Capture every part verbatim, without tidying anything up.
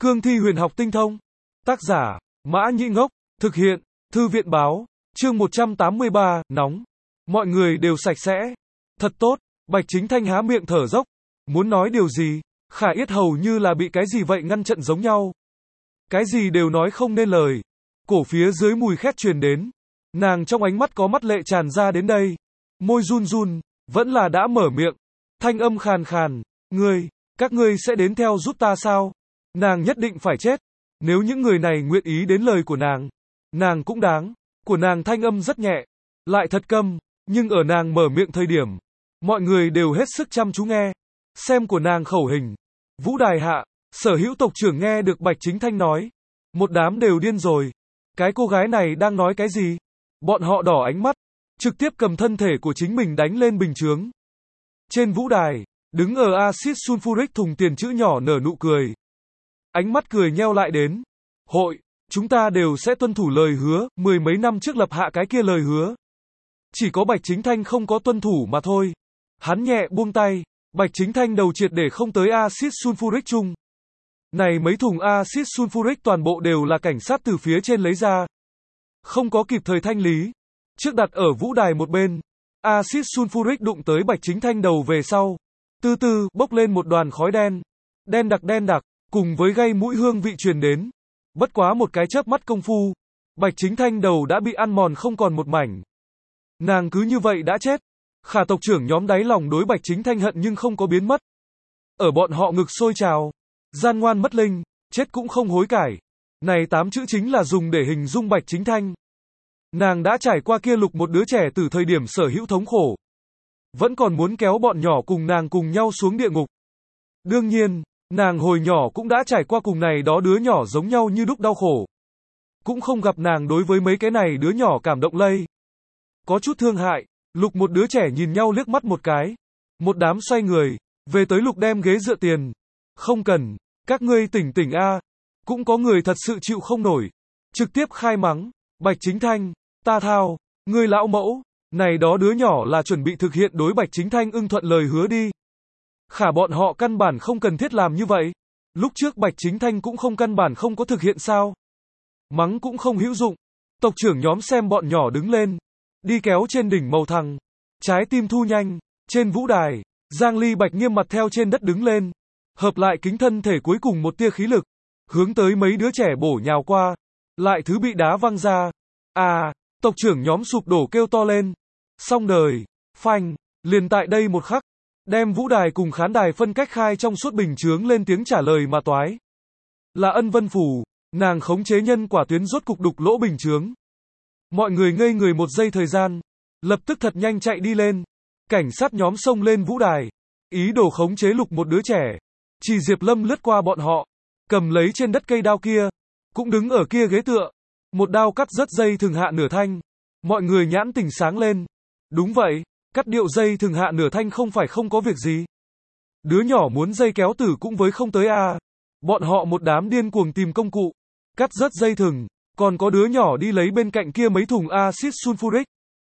Cương thi huyền học tinh thông. Tác giả, Mã Nhĩ Ngốc. Thực hiện, Thư viện báo. Chương một trăm tám mươi ba, nóng. Mọi người đều sạch sẽ. Thật tốt. Bạch Chính Thanh há miệng thở dốc. Muốn nói điều gì, Khả Yết hầu như là bị cái gì vậy ngăn trận giống nhau. Cái gì đều nói không nên lời. Cổ phía dưới mùi khét truyền đến. Nàng trong ánh mắt có mắt lệ tràn ra đến đây. Môi run run, vẫn là đã mở miệng. Thanh âm khàn khàn. Ngươi, các ngươi sẽ đến theo giúp ta sao? Nàng nhất định phải chết. Nếu những người này nguyện ý đến lời của nàng, nàng cũng đáng. Của nàng thanh âm rất nhẹ, lại thật câm, nhưng ở nàng mở miệng thời điểm, mọi người đều hết sức chăm chú nghe. Xem của nàng khẩu hình. Vũ đài hạ, sở hữu tộc trưởng nghe được Bạch Chính Thanh nói. Một đám đều điên rồi. Cái cô gái này đang nói cái gì? Bọn họ đỏ ánh mắt, trực tiếp cầm thân thể của chính mình đánh lên bình chướng. Trên vũ đài, đứng ở axit sulfuric thùng tiền chữ nhỏ nở nụ cười. Ánh mắt cười nheo lại đến. Hội, chúng ta đều sẽ tuân thủ lời hứa, mười mấy năm trước lập hạ cái kia lời hứa. Chỉ có Bạch Chính Thanh không có tuân thủ mà thôi. Hắn nhẹ buông tay, Bạch Chính Thanh đầu triệt để không tới axit sulfuric chung. Này mấy thùng axit sulfuric toàn bộ đều là cảnh sát từ phía trên lấy ra. Không có kịp thời thanh lý. Trước đặt ở vũ đài một bên, axit sulfuric đụng tới Bạch Chính Thanh đầu về sau. Từ từ, bốc lên một đoàn khói đen. Đen đặc đen đặc, cùng với gây mũi hương vị truyền đến. Bất quá một cái chớp mắt công phu, Bạch Chính Thanh đầu đã bị ăn mòn không còn một mảnh. Nàng cứ như vậy đã chết. Khả tộc trưởng nhóm đáy lòng đối Bạch Chính Thanh hận nhưng không có biến mất. Ở bọn họ ngực sôi trào. Gian ngoan mất linh, chết cũng không hối cải. Này tám chữ chính là dùng để hình dung Bạch Chính Thanh. Nàng đã trải qua kia lục một đứa trẻ từ thời điểm sở hữu thống khổ. Vẫn còn muốn kéo bọn nhỏ cùng nàng cùng nhau xuống địa ngục. Đương nhiên, nàng hồi nhỏ cũng đã trải qua cùng này đó đứa nhỏ giống nhau như đúc đau khổ. Cũng không gặp nàng đối với mấy cái này đứa nhỏ cảm động lây. Có chút thương hại, lục một đứa trẻ nhìn nhau liếc mắt một cái. Một đám xoay người, về tới lục đem ghế dựa tiền. Không cần, các ngươi tỉnh tỉnh a. Cũng có người thật sự chịu không nổi. Trực tiếp khai mắng, Bạch Chính Thanh, ta thao, ngươi lão mẫu, này đó đứa nhỏ là chuẩn bị thực hiện đối Bạch Chính Thanh ưng thuận lời hứa đi. Khả bọn họ căn bản không cần thiết làm như vậy. Lúc trước Bạch Chính Thanh cũng không căn bản không có thực hiện sao. Mắng cũng không hữu dụng. Tộc trưởng nhóm xem bọn nhỏ đứng lên. Đi kéo trên đỉnh màu thằng. Trái tim thu nhanh. Trên vũ đài, Giang Ly Bạch nghiêm mặt theo trên đất đứng lên. Hợp lại kính thân thể cuối cùng một tia khí lực. Hướng tới mấy đứa trẻ bổ nhào qua. Lại thứ bị đá văng ra. À, tộc trưởng nhóm sụp đổ kêu to lên. Xong đời. Phanh. Liền tại đây một khắc. Đem vũ đài cùng khán đài phân cách khai trong suốt bình chướng lên tiếng trả lời mà toái. Là Ân Vân Phủ, nàng khống chế nhân quả tuyến rốt cục đục lỗ bình chướng. Mọi người ngây người một giây thời gian, lập tức thật nhanh chạy đi lên. Cảnh sát nhóm xông lên vũ đài, ý đồ khống chế lục một đứa trẻ. Chỉ Diệp Lâm lướt qua bọn họ, cầm lấy trên đất cây đao kia, cũng đứng ở kia ghế tựa. Một đao cắt rớt dây thừng hạ nửa thanh. Mọi người nhãn tỉnh sáng lên. Đúng vậy. Cắt điệu dây thừng hạ nửa thanh không phải không có việc gì. Đứa nhỏ muốn dây kéo tử cũng với không tới a. À. Bọn họ một đám điên cuồng tìm công cụ. Cắt rớt dây thừng. Còn có đứa nhỏ đi lấy bên cạnh kia mấy thùng axit sulfuric.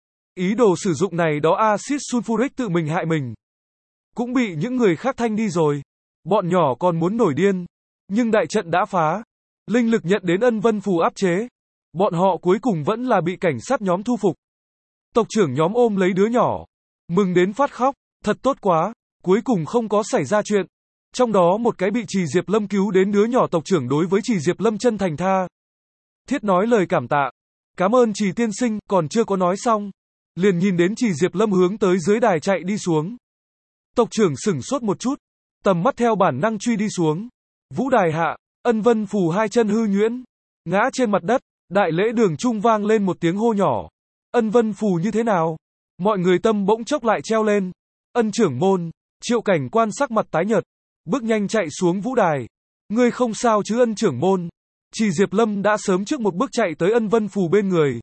Ý đồ sử dụng này đó axit sulfuric tự mình hại mình. Cũng bị những người khác thanh đi rồi. Bọn nhỏ còn muốn nổi điên. Nhưng đại trận đã phá. Linh lực nhận đến Ân Vân Phù áp chế. Bọn họ cuối cùng vẫn là bị cảnh sát nhóm thu phục. Tộc trưởng nhóm ôm lấy đứa nhỏ. Mừng đến phát khóc, thật tốt quá, cuối cùng không có xảy ra chuyện. Trong đó một cái bị Trì Diệp Lâm cứu đến đứa nhỏ tộc trưởng đối với Trì Diệp Lâm chân thành tha. Thiết nói lời cảm tạ. Cảm ơn Trì tiên sinh, còn chưa có nói xong. Liền nhìn đến Trì Diệp Lâm hướng tới dưới đài chạy đi xuống. Tộc trưởng sửng sốt một chút, tầm mắt theo bản năng truy đi xuống. Vũ đài hạ, Ân Vân Phù hai chân hư nhuyễn, ngã trên mặt đất, đại lễ đường trung vang lên một tiếng hô nhỏ. Ân Vân Phù như thế nào? Mọi người tâm bỗng chốc lại treo lên. Ân trưởng môn, Triệu Cảnh Quan sắc mặt tái nhợt, bước nhanh chạy xuống vũ đài. Ngươi không sao chứ Ân trưởng môn? Chỉ Diệp Lâm đã sớm trước một bước chạy tới Ân Vân Phù bên người.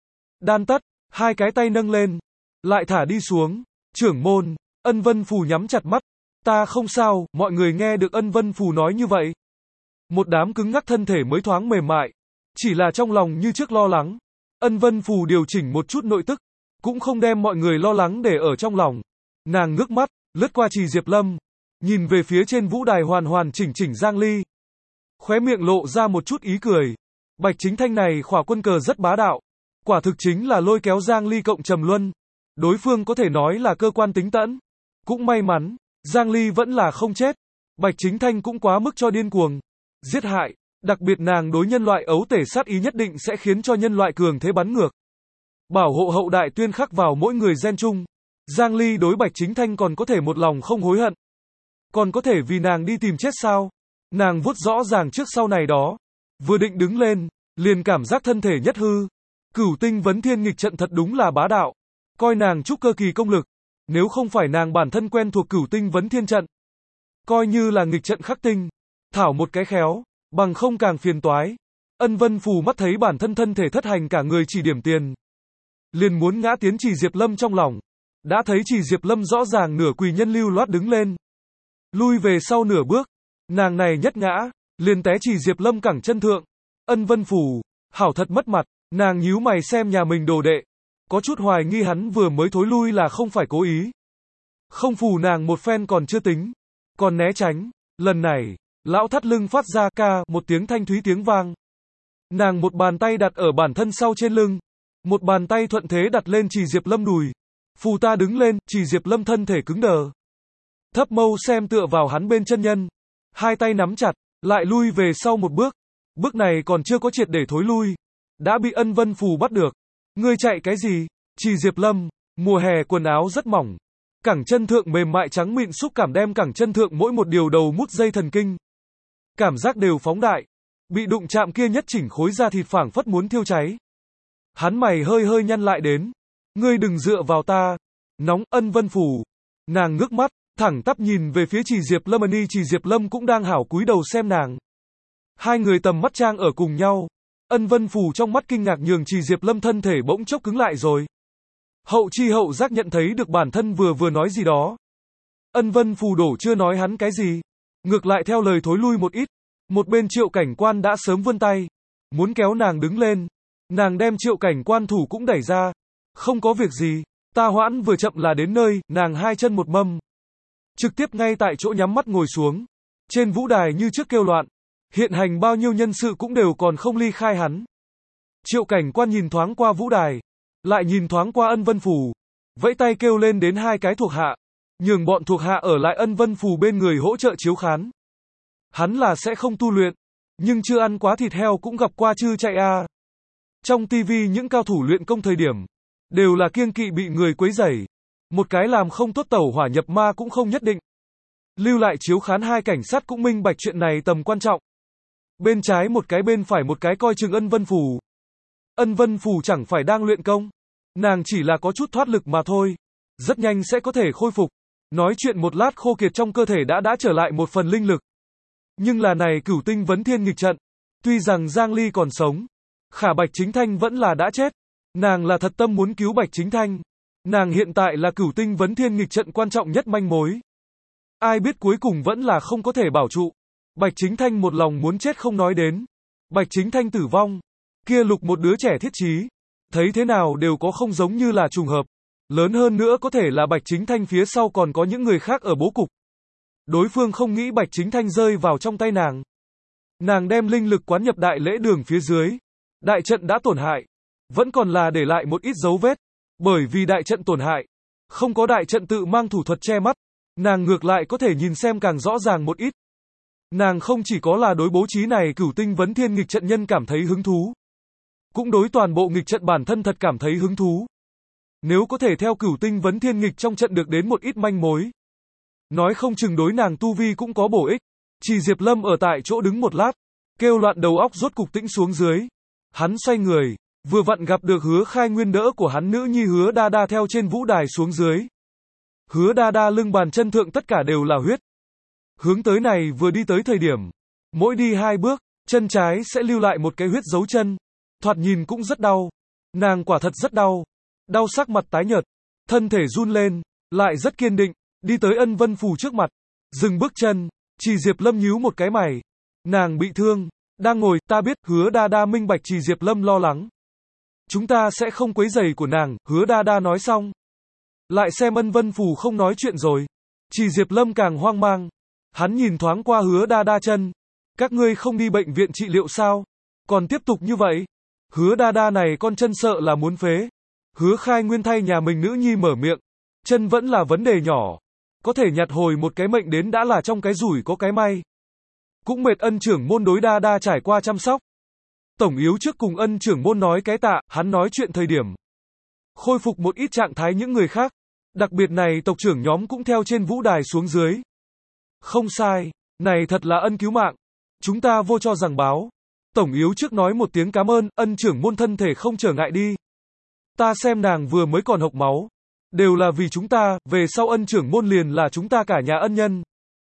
Đan tất, hai cái tay nâng lên, lại thả đi xuống. Trưởng môn, Ân Vân Phù nhắm chặt mắt. Ta không sao, mọi người nghe được Ân Vân Phù nói như vậy. Một đám cứng ngắc thân thể mới thoáng mềm mại. Chỉ là trong lòng như trước lo lắng. Ân Vân Phù điều chỉnh một chút nội tức. Cũng không đem mọi người lo lắng để ở trong lòng. Nàng ngước mắt, lướt qua Trì Diệp Lâm. Nhìn về phía trên vũ đài hoàn hoàn chỉnh chỉnh Giang Ly. khóe miệng lộ ra một chút ý cười. Bạch Chính Thanh này khỏa quân cờ rất bá đạo. Quả thực chính là lôi kéo Giang Ly cộng Trầm Luân. Đối phương có thể nói là cơ quan tính tẫn. Cũng may mắn, Giang Ly vẫn là không chết. Bạch Chính Thanh cũng quá mức cho điên cuồng. Giết hại, đặc biệt nàng đối nhân loại ấu tể sát ý nhất định sẽ khiến cho nhân loại cường thế bắn ngược. Bảo hộ hậu đại tuyên khắc vào mỗi người gen chung. Giang Ly đối Bạch Chính Thanh còn có thể một lòng không hối hận. Còn có thể vì nàng đi tìm chết sao? Nàng vuốt rõ ràng trước sau này đó. Vừa định đứng lên, liền cảm giác thân thể nhất hư. Cửu tinh vấn thiên nghịch trận thật đúng là bá đạo. Coi nàng trúc cơ kỳ công lực. Nếu không phải nàng bản thân quen thuộc cửu tinh vấn thiên trận. Coi như là nghịch trận khắc tinh. Thảo một cái khéo, bằng không càng phiền toái. Ân Vân Phù mắt thấy bản thân thân thể thất hành cả người chỉ điểm tiền. Liền muốn ngã tiến Chỉ Diệp Lâm trong lòng. Đã thấy Chỉ Diệp Lâm rõ ràng nửa quỳ nhân lưu loát đứng lên. Lui về sau nửa bước. Nàng này nhất ngã, liền té Chỉ Diệp Lâm cẳng chân thượng. Ân Vân Phù, hảo thật mất mặt. Nàng nhíu mày xem nhà mình đồ đệ. Có chút hoài nghi hắn vừa mới thối lui là không phải cố ý. Không phù nàng một phen còn chưa tính. Còn né tránh. Lần này, lão thắt lưng phát ra ca một tiếng thanh thúy tiếng vang. Nàng một bàn tay đặt ở bản thân sau trên lưng. Một bàn tay thuận thế đặt lên Chỉ Diệp Lâm đùi. Phù ta đứng lên, Chỉ Diệp Lâm thân thể cứng đờ. Thấp mâu xem tựa vào hắn bên chân nhân. Hai tay nắm chặt, lại lui về sau một bước. Bước này còn chưa có triệt để thối lui. Đã bị Ân Vân Phù bắt được. Ngươi chạy cái gì? Chỉ Diệp Lâm, mùa hè quần áo rất mỏng. Cẳng chân thượng mềm mại trắng mịn xúc cảm đem cẳng chân thượng mỗi một điều đầu mút dây thần kinh. Cảm giác đều phóng đại. Bị đụng chạm kia nhất chỉnh khối da thịt phảng phất muốn thiêu cháy. Hắn mày hơi hơi nhăn lại đến. Ngươi đừng dựa vào ta. Nóng. Ân Vân Phù. Nàng ngước mắt, thẳng tắp nhìn về phía Chỉ Diệp Lâm. Ni Chỉ Diệp Lâm cũng đang hảo cúi đầu xem nàng. Hai người tầm mắt trang ở cùng nhau. Ân Vân Phù trong mắt kinh ngạc nhường Chỉ Diệp Lâm thân thể bỗng chốc cứng lại rồi. Hậu chi hậu giác nhận thấy được bản thân vừa vừa nói gì đó. Ân Vân Phù đổ chưa nói hắn cái gì. Ngược lại theo lời thối lui một ít. Một bên Triệu Cảnh Quan đã sớm vươn tay. Muốn kéo nàng đứng lên. Nàng đem Triệu Cảnh Quan thủ cũng đẩy ra. Không có việc gì. Ta hoãn vừa chậm là đến nơi. Nàng hai chân một mâm. Trực tiếp ngay tại chỗ nhắm mắt ngồi xuống. Trên vũ đài như trước kêu loạn. Hiện hành bao nhiêu nhân sự cũng đều còn không ly khai hắn. Triệu Cảnh Quan nhìn thoáng qua vũ đài. Lại nhìn thoáng qua Ân Vân Phù. Vẫy tay kêu lên đến hai cái thuộc hạ. Nhường bọn thuộc hạ ở lại Ân Vân Phù bên người hỗ trợ chiếu khán. Hắn là sẽ không tu luyện. Nhưng chưa ăn quá thịt heo cũng gặp qua chư chạy a. À. Trong tivi những cao thủ luyện công thời điểm. Đều là kiêng kỵ bị người quấy rầy. Một cái làm không tốt tẩu hỏa nhập ma cũng không nhất định. Lưu lại chiếu khán hai cảnh sát cũng minh bạch chuyện này tầm quan trọng. Bên trái một cái bên phải một cái coi chừng Ân Vân Phù. Ân Vân Phù chẳng phải đang luyện công. Nàng chỉ là có chút thoát lực mà thôi. Rất nhanh sẽ có thể khôi phục. Nói chuyện một lát khô kiệt trong cơ thể đã đã trở lại một phần linh lực. Nhưng là này cửu tinh vấn thiên nghịch trận. Tuy rằng Giang Ly còn sống. Khả Bạch Chính Thanh vẫn là đã chết. Nàng là thật tâm muốn cứu Bạch Chính Thanh. Nàng hiện tại là cửu tinh vấn thiên nghịch trận quan trọng nhất manh mối. Ai biết cuối cùng vẫn là không có thể bảo trụ. Bạch Chính Thanh một lòng muốn chết không nói đến. Bạch Chính Thanh tử vong. Kia lục một đứa trẻ thiết trí. Thấy thế nào đều có không giống như là trùng hợp. Lớn hơn nữa có thể là Bạch Chính Thanh phía sau còn có những người khác ở bố cục. Đối phương không nghĩ Bạch Chính Thanh rơi vào trong tay nàng. Nàng đem linh lực quán nhập đại lễ đường phía dưới. Đại trận đã tổn hại. Vẫn còn là để lại một ít dấu vết. Bởi vì đại trận tổn hại. Không có đại trận tự mang thủ thuật che mắt. Nàng ngược lại có thể nhìn xem càng rõ ràng một ít. Nàng không chỉ có là đối bố trí này cửu tinh vấn thiên nghịch trận nhân cảm thấy hứng thú. Cũng đối toàn bộ nghịch trận bản thân thật cảm thấy hứng thú. Nếu có thể theo cửu tinh vấn thiên nghịch trong trận được đến một ít manh mối. Nói không chừng đối nàng tu vi cũng có bổ ích. Chỉ Diệp Lâm ở tại chỗ đứng một lát. Kêu loạn đầu óc rốt cục tĩnh xuống dưới. Hắn xoay người. Vừa vặn gặp được Hứa Khai Nguyên đỡ của hắn nữ nhi Hứa Đa Đa theo trên vũ đài xuống dưới. Hứa Đa Đa lưng bàn chân thượng tất cả đều là huyết. Hướng tới này vừa đi tới thời điểm. Mỗi đi hai bước, chân trái sẽ lưu lại một cái huyết dấu chân. Thoạt nhìn cũng rất đau. Nàng quả thật rất đau. Đau sắc mặt tái nhợt. Thân thể run lên. Lại rất kiên định. Đi tới Ân Vân Phù trước mặt. Dừng bước chân. Chỉ Diệp Lâm nhíu một cái mày. Nàng bị thương. Đang ngồi, ta biết, Hứa Đa Đa minh bạch Chỉ Diệp Lâm lo lắng. Chúng ta sẽ không quấy rầy của nàng, Hứa Đa Đa nói xong. Lại xem Ân Vân Phù không nói chuyện rồi. Chỉ Diệp Lâm càng hoang mang. Hắn nhìn thoáng qua Hứa Đa Đa chân. Các ngươi không đi bệnh viện trị liệu sao? Còn tiếp tục như vậy? Hứa đa đa này con chân sợ là muốn phế. Hứa Khai Nguyên thay nhà mình nữ nhi mở miệng. Chân vẫn là vấn đề nhỏ. Có thể nhặt hồi một cái mệnh đến đã là trong cái rủi có cái may. Cũng mệt ân trưởng môn đối đa đa trải qua chăm sóc. Tổng yếu trước cùng ân trưởng môn nói cái tạ, hắn nói chuyện thời điểm. Khôi phục một ít trạng thái những người khác. Đặc biệt này tộc trưởng nhóm cũng theo trên vũ đài xuống dưới. Không sai, này thật là ân cứu mạng. Chúng ta vô cho rằng báo. Tổng yếu trước nói một tiếng cảm ơn, ân trưởng môn thân thể không trở ngại đi. Ta xem nàng vừa mới còn hộc máu. Đều là vì chúng ta, về sau ân trưởng môn liền là chúng ta cả nhà ân nhân.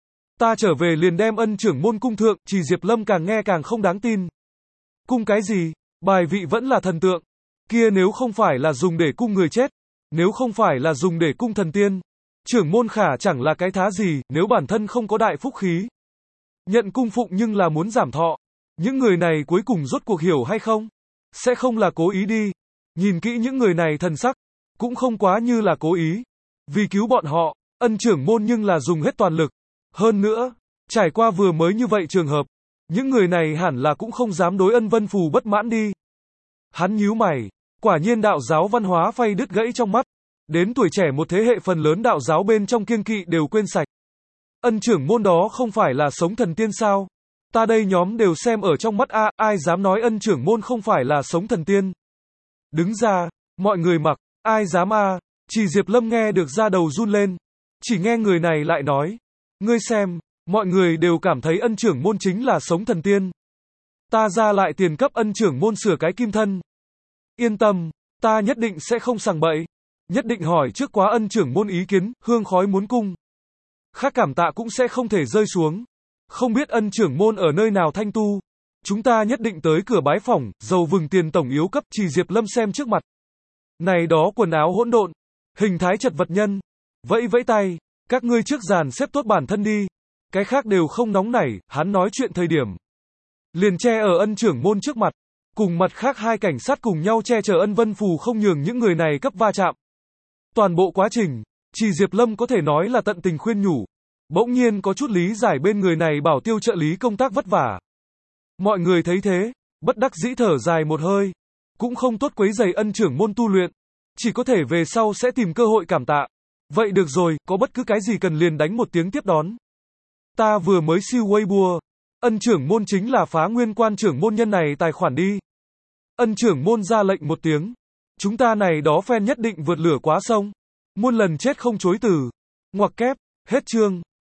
Ta trở về liền đem ân trưởng môn cung thượng, chỉ Diệp Lâm càng nghe càng không đáng tin. Cung cái gì? Bài vị vẫn là thần tượng. Kia nếu không phải là dùng để cung người chết, nếu không phải là dùng để cung thần tiên, trưởng môn khả chẳng là cái thá gì, nếu bản thân không có đại phúc khí. Nhận cung phụng nhưng là muốn giảm thọ. Những người này cuối cùng rốt cuộc hiểu hay không? Sẽ không là cố ý đi. Nhìn kỹ những người này thần sắc, cũng không quá như là cố ý. Vì cứu bọn họ, ân trưởng môn nhưng là dùng hết toàn lực. Hơn nữa, trải qua vừa mới như vậy trường hợp, những người này hẳn là cũng không dám đối ân vân phù bất mãn đi. Hắn nhíu mày, quả nhiên đạo giáo văn hóa phay đứt gãy trong mắt. Đến tuổi trẻ một thế hệ phần lớn đạo giáo bên trong kiêng kỵ đều quên sạch. Ân trưởng môn đó không phải là sống thần tiên sao? Ta đây nhóm đều xem ở trong mắt a, ai dám nói ân trưởng môn không phải là sống thần tiên? Đứng ra, mọi người mặc, ai dám a? Chỉ Diệp Lâm nghe được da đầu run lên. Chỉ nghe người này lại nói, ngươi xem, mọi người đều cảm thấy ân trưởng môn chính là sống thần tiên. Ta ra lại tiền cấp ân trưởng môn sửa cái kim thân. Yên tâm, ta nhất định sẽ không sằng bậy. Nhất định hỏi trước quá ân trưởng môn ý kiến, hương khói muốn cung. Khác cảm tạ cũng sẽ không thể rơi xuống. Không biết ân trưởng môn ở nơi nào thanh tu. Chúng ta nhất định tới cửa bái phỏng, dầu vừng tiền tổng yếu cấp, chỉ Diệp Lâm xem trước mặt. Này đó quần áo hỗn độn, hình thái chật vật nhân. Vẫy vẫy tay, các ngươi trước dàn xếp tốt bản thân đi. Cái khác đều không nóng nảy, hắn nói chuyện thời điểm. Liền che ở ân trưởng môn trước mặt. Cùng mặt khác hai cảnh sát cùng nhau che chở ân vân phù không nhường những người này cấp va chạm. Toàn bộ quá trình, chỉ Diệp Lâm có thể nói là tận tình khuyên nhủ. Bỗng nhiên có chút lý giải bên người này bảo tiêu trợ lý công tác vất vả. Mọi người thấy thế, bất đắc dĩ thở dài một hơi. Cũng không tốt quấy rầy ân trưởng môn tu luyện. Chỉ có thể về sau sẽ tìm cơ hội cảm tạ. Vậy được rồi, có bất cứ cái gì cần liền đánh một tiếng tiếp đón. Ta vừa mới siêu Weibo. Ân trưởng môn chính là Phá Nguyên quan trưởng môn nhân này tài khoản đi. Ân trưởng môn ra lệnh một tiếng. Chúng ta này đó fan nhất định vượt lửa quá sông. Muôn lần chết không chối từ. Ngoặc kép, hết chương.